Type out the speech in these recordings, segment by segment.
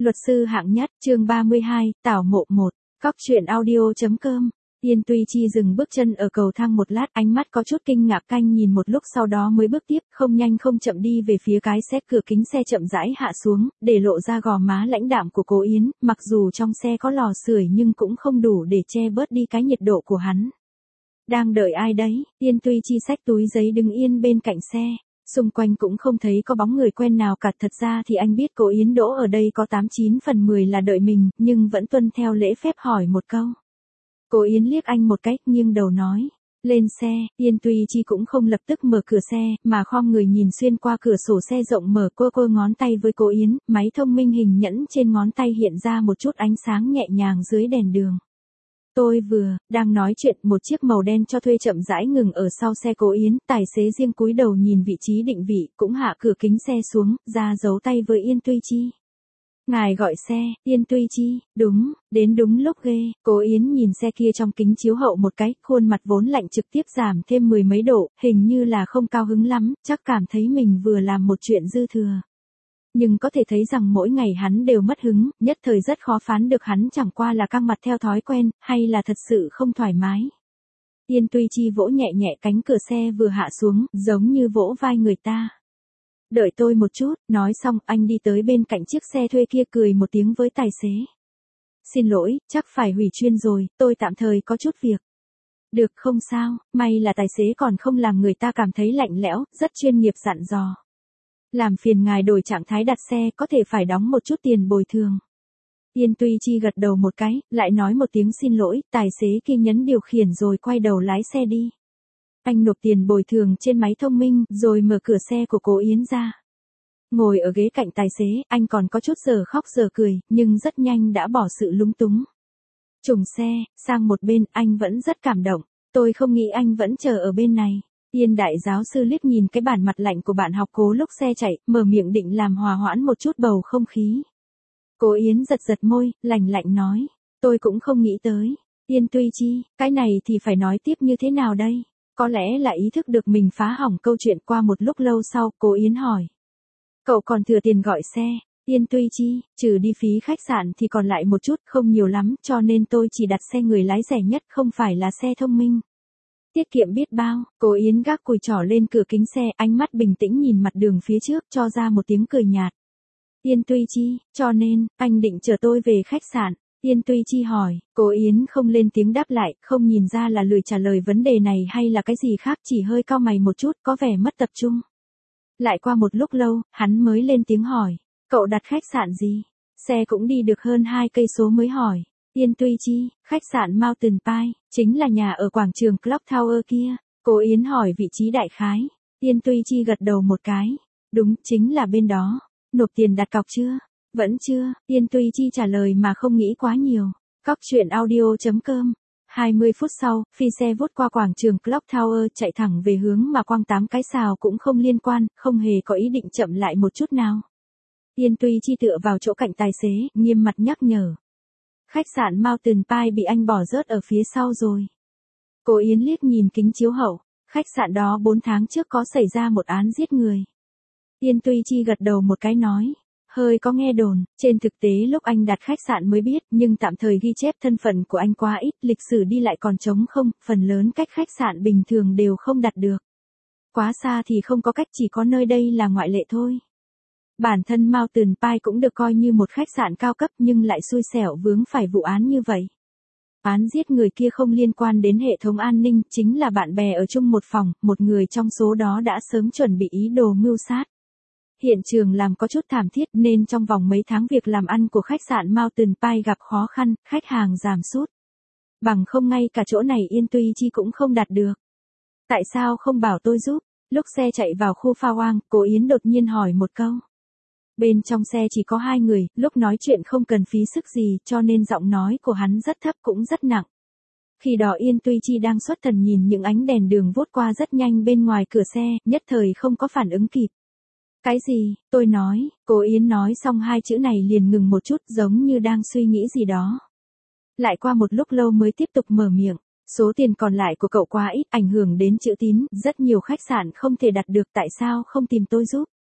Luật sư hạng nhất, chương 32, Tảo mộ 1, Cóc truyện audio.com. Yên Tuy Chi dừng bước chân ở cầu thang một lát, ánh mắt có chút kinh ngạc canh nhìn một lúc sau đó mới bước tiếp, không nhanh không chậm đi về phía cái xét cửa kính xe chậm rãi hạ xuống, để lộ ra gò má lãnh đạm của Cố Yến, mặc dù trong xe có lò sưởi nhưng cũng không đủ để che bớt đi cái nhiệt độ của hắn. Đang đợi ai đấy? Yên Tuy Chi xách túi giấy đứng yên bên cạnh xe. Xung quanh cũng không thấy có bóng người quen nào cả, thật ra thì anh biết Cố Yến đỗ ở đây có 89 phần 10 là đợi mình, nhưng vẫn tuân theo lễ phép hỏi một câu. Cố Yến liếc anh một cái, nghiêng đầu nói, lên xe. Yên Tuy Chi cũng không lập tức mở cửa xe, mà khom người nhìn xuyên qua cửa sổ xe rộng mở, cô ngón tay với Cố Yến, máy thông minh hình nhẫn trên ngón tay hiện ra một chút ánh sáng nhẹ nhàng dưới đèn đường. Tôi đang nói chuyện, một chiếc màu đen cho thuê chậm rãi ngừng ở sau xe Cố Yến, tài xế riêng cúi đầu nhìn vị trí định vị, cũng hạ cửa kính xe xuống, ra dấu tay với Yên Tuy Chi. Ngài gọi xe? Yên Tuy Chi, đúng, đến đúng lúc ghê. Cố Yến nhìn xe kia trong kính chiếu hậu một cái, khuôn mặt vốn lạnh trực tiếp giảm thêm 10 mấy độ, hình như là không cao hứng lắm, chắc cảm thấy mình vừa làm một chuyện dư thừa. Nhưng có thể thấy rằng mỗi ngày hắn đều mất hứng, nhất thời rất khó phán được hắn chẳng qua là căng mặt theo thói quen, hay là thật sự không thoải mái. Yên Tuy Chi vỗ nhẹ nhẹ cánh cửa xe vừa hạ xuống, giống như vỗ vai người ta. Đợi tôi một chút, nói xong anh đi tới bên cạnh chiếc xe thuê kia cười một tiếng với tài xế. Xin lỗi, chắc phải hủy chuyên rồi, tôi tạm thời có chút việc. Được, không sao, may là tài xế còn không làm người ta cảm thấy lạnh lẽo, rất chuyên nghiệp dặn dò. Làm phiền ngài đổi trạng thái đặt xe, có thể phải đóng một chút tiền bồi thường. Yên Tuy Chi gật đầu một cái, lại nói một tiếng xin lỗi, tài xế kia nhấn điều khiển rồi quay đầu lái xe đi. Anh nộp tiền bồi thường trên máy thông minh, rồi mở cửa xe của Cố Yến ra. Ngồi ở ghế cạnh tài xế, anh còn có chút giờ khóc giờ cười, nhưng rất nhanh đã bỏ sự lúng túng. Trùng xe, sang một bên, anh vẫn rất cảm động. Tôi không nghĩ anh vẫn chờ ở bên này. Yên đại giáo sư liếc nhìn cái bản mặt lạnh của bạn học Cố lúc xe chạy, mở miệng định làm hòa hoãn một chút bầu không khí. Cố Yến giật giật môi, lạnh lạnh nói. Tôi cũng không nghĩ tới. Yên Tuy Chi, cái này thì phải nói tiếp như thế nào đây? Có lẽ là ý thức được mình phá hỏng câu chuyện qua một lúc lâu sau, Cố Yến hỏi. Cậu còn thừa tiền gọi xe? Yên Tuy Chi, trừ đi phí khách sạn thì còn lại một chút, không nhiều lắm, cho nên tôi chỉ đặt xe người lái rẻ nhất, không phải là xe thông minh. Tiết kiệm biết bao. Cố Yến gác cùi trỏ lên cửa kính xe, ánh mắt bình tĩnh nhìn mặt đường phía trước, cho ra một tiếng cười nhạt. Yên Tuy Chi, cho nên, anh định chở tôi về khách sạn? Yên Tuy Chi hỏi. Cố Yến không lên tiếng đáp lại, không nhìn ra là lười trả lời vấn đề này hay là cái gì khác, chỉ hơi cau mày một chút, có vẻ mất tập trung. Lại qua một lúc lâu, hắn mới lên tiếng hỏi. Cậu đặt khách sạn gì? Xe cũng đi được hơn 2 cây số mới hỏi. Yên Tuy Chi, khách sạn Mountain Pie, chính là nhà ở quảng trường Clock Tower kia. Cố Yến hỏi vị trí đại khái. Yên Tuy Chi gật đầu một cái. Đúng, chính là bên đó. Nộp tiền đặt cọc chưa? Vẫn chưa. Yên Tuy Chi trả lời mà không nghĩ quá nhiều. Cóc truyện audio.com. 20 phút sau, phi xe vút qua quảng trường Clock Tower chạy thẳng về hướng mà quăng 8 cái sào cũng không liên quan, không hề có ý định chậm lại một chút nào. Yên Tuy Chi tựa vào chỗ cạnh tài xế, nghiêm mặt nhắc nhở. Khách sạn Mountain Pie bị anh bỏ rớt ở phía sau rồi. Cố Yến liếc nhìn kính chiếu hậu, khách sạn đó 4 tháng trước có xảy ra một án giết người. Yên Tuy Chi gật đầu một cái nói. Hơi có nghe đồn, trên thực tế lúc anh đặt khách sạn mới biết, nhưng tạm thời ghi chép thân phận của anh quá ít, lịch sử đi lại còn trống không, phần lớn cách khách sạn bình thường đều không đặt được. Quá xa thì không có cách, chỉ có nơi đây là ngoại lệ thôi. Bản thân Mountain Pie cũng được coi như một khách sạn cao cấp nhưng lại xui xẻo vướng phải vụ án như vậy. Án giết người kia không liên quan đến hệ thống an ninh, chính là bạn bè ở chung một phòng, một người trong số đó đã sớm chuẩn bị ý đồ mưu sát. Hiện trường làm có chút thảm thiết nên trong vòng mấy tháng việc làm ăn của khách sạn Mountain Pie gặp khó khăn, khách hàng giảm sút. Bằng không ngay cả chỗ này Yên Tuy Chi cũng không đặt được. Tại sao không bảo tôi giúp? Lúc xe chạy vào khu Pha Hoang, Cố Yến đột nhiên hỏi một câu. Bên trong xe chỉ có 2 người, lúc nói chuyện không cần phí sức gì cho nên giọng nói của hắn rất thấp cũng rất nặng. Khi đó Yên Tuy Chi đang xuất thần nhìn những ánh đèn đường vút qua rất nhanh bên ngoài cửa xe, nhất thời không có phản ứng kịp. Cái gì? Tôi nói. Cố Yến nói xong 2 chữ này liền ngừng một chút, giống như đang suy nghĩ gì đó. Lại qua một lúc lâu mới tiếp tục mở miệng. Số tiền còn lại của cậu quá ít, ảnh hưởng đến chữ tín, rất nhiều khách sạn không thể đặt được, tại sao không tìm tôi giúp?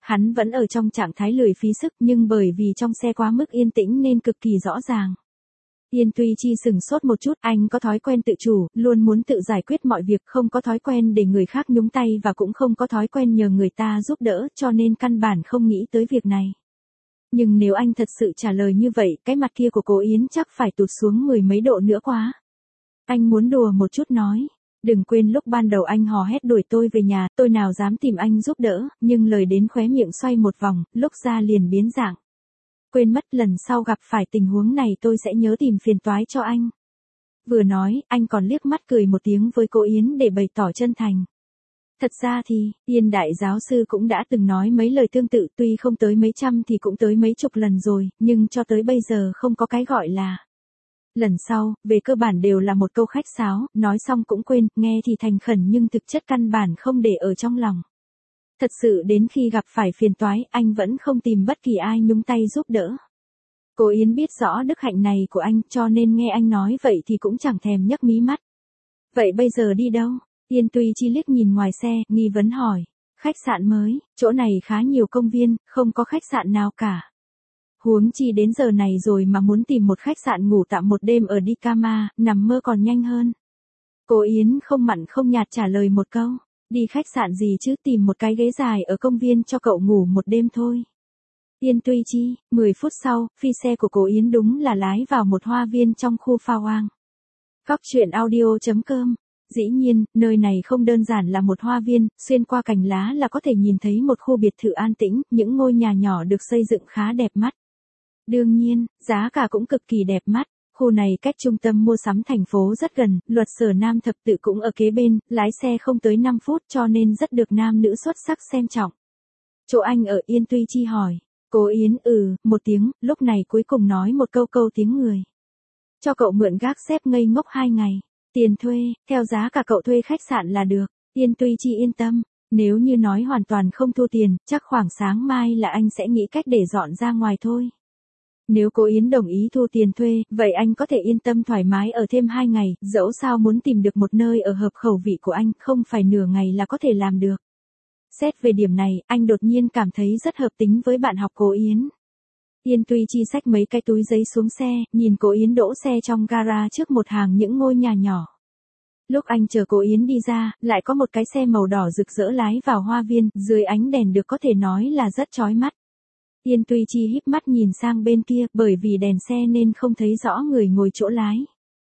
Hắn vẫn ở trong trạng thái lười phí sức nhưng bởi vì trong xe quá mức yên tĩnh nên cực kỳ rõ ràng. Yên Tuy Chi sửng sốt một chút, anh có thói quen tự chủ, luôn muốn tự giải quyết mọi việc, không có thói quen để người khác nhúng tay và cũng không có thói quen nhờ người ta giúp đỡ, cho nên căn bản không nghĩ tới việc này. Nhưng nếu anh thật sự trả lời như vậy, cái mặt kia của cô Yến chắc phải tụt xuống 10 mấy độ nữa quá. Anh muốn đùa một chút nói. Đừng quên lúc ban đầu anh hò hét đuổi tôi về nhà, tôi nào dám tìm anh giúp đỡ, nhưng lời đến khóe miệng xoay một vòng, lúc ra liền biến dạng. Quên mất lần sau gặp phải tình huống này tôi sẽ nhớ tìm phiền toái cho anh. Vừa nói, anh còn liếc mắt cười một tiếng với cô Yến để bày tỏ chân thành. Thật ra thì, Yên đại giáo sư cũng đã từng nói mấy lời tương tự, tuy không tới mấy trăm thì cũng tới mấy chục lần rồi, nhưng cho tới bây giờ không có cái gọi là. Lần sau, về cơ bản đều là một câu khách sáo, nói xong cũng quên, nghe thì thành khẩn nhưng thực chất căn bản không để ở trong lòng. Thật sự đến khi gặp phải phiền toái, anh vẫn không tìm bất kỳ ai nhúng tay giúp đỡ. Cô Yến biết rõ đức hạnh này của anh, cho nên nghe anh nói vậy thì cũng chẳng thèm nhấc mí mắt. Vậy bây giờ đi đâu? Yên Tuy Chi liếc nhìn ngoài xe, nghi vấn hỏi. Khách sạn mới, chỗ này khá nhiều công viên, không có khách sạn nào cả. Huống chi đến giờ này rồi mà muốn tìm một khách sạn ngủ tạm một đêm ở Dikama, nằm mơ còn nhanh hơn. Cô Yến không mặn không nhạt trả lời một câu. Đi khách sạn gì chứ, tìm một cái ghế dài ở công viên cho cậu ngủ một đêm thôi. Yên Tuy Chi, 10 phút sau, phi xe của cô Yến đúng là lái vào một hoa viên trong khu Pha Hoang. Góc truyện audio.com. Dĩ nhiên, nơi này không đơn giản là một hoa viên, xuyên qua cành lá là có thể nhìn thấy một khu biệt thự an tĩnh, những ngôi nhà nhỏ được xây dựng khá đẹp mắt. Đương nhiên, giá cả cũng cực kỳ đẹp mắt. Khu này cách trung tâm mua sắm thành phố rất gần, luật sở Nam Thập Tự cũng ở kế bên, lái xe không tới 5 phút cho nên rất được nam nữ xuất sắc xem trọng. Chỗ anh ở, Yên Tuy Chi hỏi. Cô Yến một tiếng, lúc này cuối cùng nói một câu tiếng người. Cho cậu mượn gác xếp ngây ngốc 2 ngày. Tiền thuê, theo giá cả cậu thuê khách sạn là được. Yên Tuy Chi yên tâm. Nếu như nói hoàn toàn không thu tiền, chắc khoảng sáng mai là anh sẽ nghĩ cách để dọn ra ngoài thôi. Nếu cô Yến đồng ý thu tiền thuê, vậy anh có thể yên tâm thoải mái ở thêm 2 ngày, dẫu sao muốn tìm được một nơi ở hợp khẩu vị của anh, không phải nửa ngày là có thể làm được. Xét về điểm này, anh đột nhiên cảm thấy rất hợp tính với bạn học cô Yến. Yên Tuy Chi xách mấy cái túi giấy xuống xe, nhìn cô Yến đỗ xe trong gara trước một hàng những ngôi nhà nhỏ. Lúc anh chờ cô Yến đi ra, lại có một cái xe màu đỏ rực rỡ lái vào hoa viên, dưới ánh đèn được có thể nói là rất chói mắt. Yên Tuy Chi híp mắt nhìn sang bên kia, bởi vì đèn xe nên không thấy rõ người ngồi chỗ lái.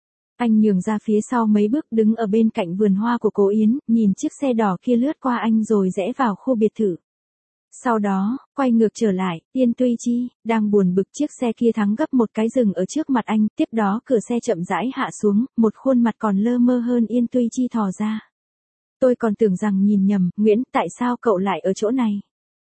Anh nhường ra phía sau mấy bước đứng ở bên cạnh vườn hoa của cô Yến, nhìn chiếc xe đỏ kia lướt qua anh rồi rẽ vào khu biệt thự. Sau đó, quay ngược trở lại, Yên Tuy Chi, đang buồn bực chiếc xe kia thắng gấp một cái dừng ở trước mặt anh, tiếp đó cửa xe chậm rãi hạ xuống, một khuôn mặt còn lơ mơ hơn Yên Tuy Chi thò ra. Tôi còn tưởng rằng nhìn nhầm, Nguyễn, tại sao cậu lại ở chỗ này?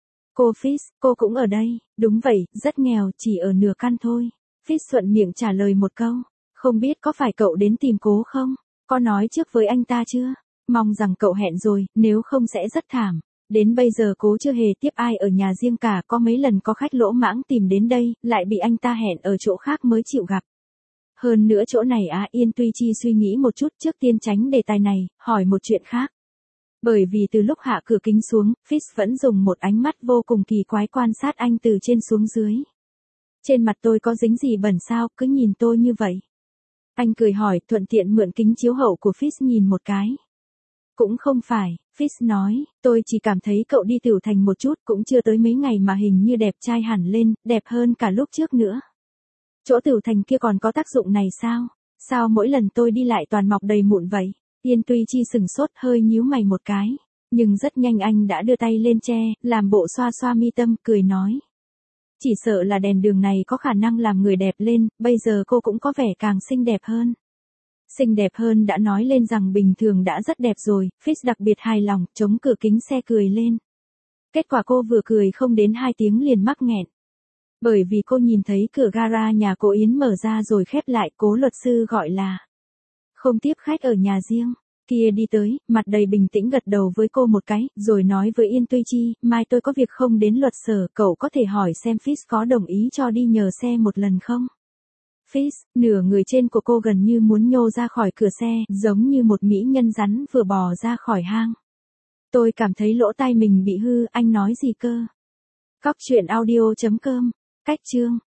Cô Fitz, cô cũng ở đây, đúng vậy, rất nghèo, chỉ ở nửa căn thôi. Fitz thuận miệng trả lời một câu, không biết có phải cậu đến tìm cô không? Có nói trước với anh ta chưa? Mong rằng cậu hẹn rồi, nếu không sẽ rất thảm. Đến bây giờ cô chưa hề tiếp ai ở nhà riêng cả, có mấy lần có khách lỗ mãng tìm đến đây, lại bị anh ta hẹn ở chỗ khác mới chịu gặp. Hơn nữa chỗ này Yên Tuy Chi suy nghĩ một chút trước tiên tránh đề tài này, hỏi một chuyện khác. Bởi vì từ lúc hạ cửa kính xuống, Fitz vẫn dùng một ánh mắt vô cùng kỳ quái quan sát anh từ trên xuống dưới. Trên mặt tôi có dính gì bẩn sao, cứ nhìn tôi như vậy. Anh cười hỏi, thuận tiện mượn kính chiếu hậu của Fitz nhìn một cái. Cũng không phải, Fitz nói, tôi chỉ cảm thấy cậu đi Tiểu Thành một chút, cũng chưa tới mấy ngày mà hình như đẹp trai hẳn lên, đẹp hơn cả lúc trước nữa. Chỗ Tiểu Thành kia còn có tác dụng này sao? Sao mỗi lần tôi đi lại toàn mọc đầy mụn vậy? Yên Tuy Chi sừng sốt hơi nhíu mày một cái, nhưng rất nhanh anh đã đưa tay lên che, làm bộ xoa xoa mi tâm, cười nói. Chỉ sợ là đèn đường này có khả năng làm người đẹp lên, bây giờ cô cũng có vẻ càng xinh đẹp hơn. Xinh đẹp hơn đã nói lên rằng bình thường đã rất đẹp rồi, Fitz đặc biệt hài lòng, chống cửa kính xe cười lên. Kết quả cô vừa cười không đến 2 tiếng liền mắc nghẹn. Bởi vì cô nhìn thấy cửa gara nhà cô Yến mở ra rồi khép lại, cố luật sư gọi là không tiếp khách ở nhà riêng. Kia đi tới, mặt đầy bình tĩnh gật đầu với cô một cái, rồi nói với Yên Tuy Chi, mai tôi có việc không đến luật sở, cậu có thể hỏi xem Fitz có đồng ý cho đi nhờ xe một lần không? Fitz, nửa người trên của cô gần như muốn nhô ra khỏi cửa xe, giống như một mỹ nhân rắn vừa bò ra khỏi hang. Tôi cảm thấy lỗ tai mình bị hư, anh nói gì cơ? Cóc truyện audio.com. Cách chương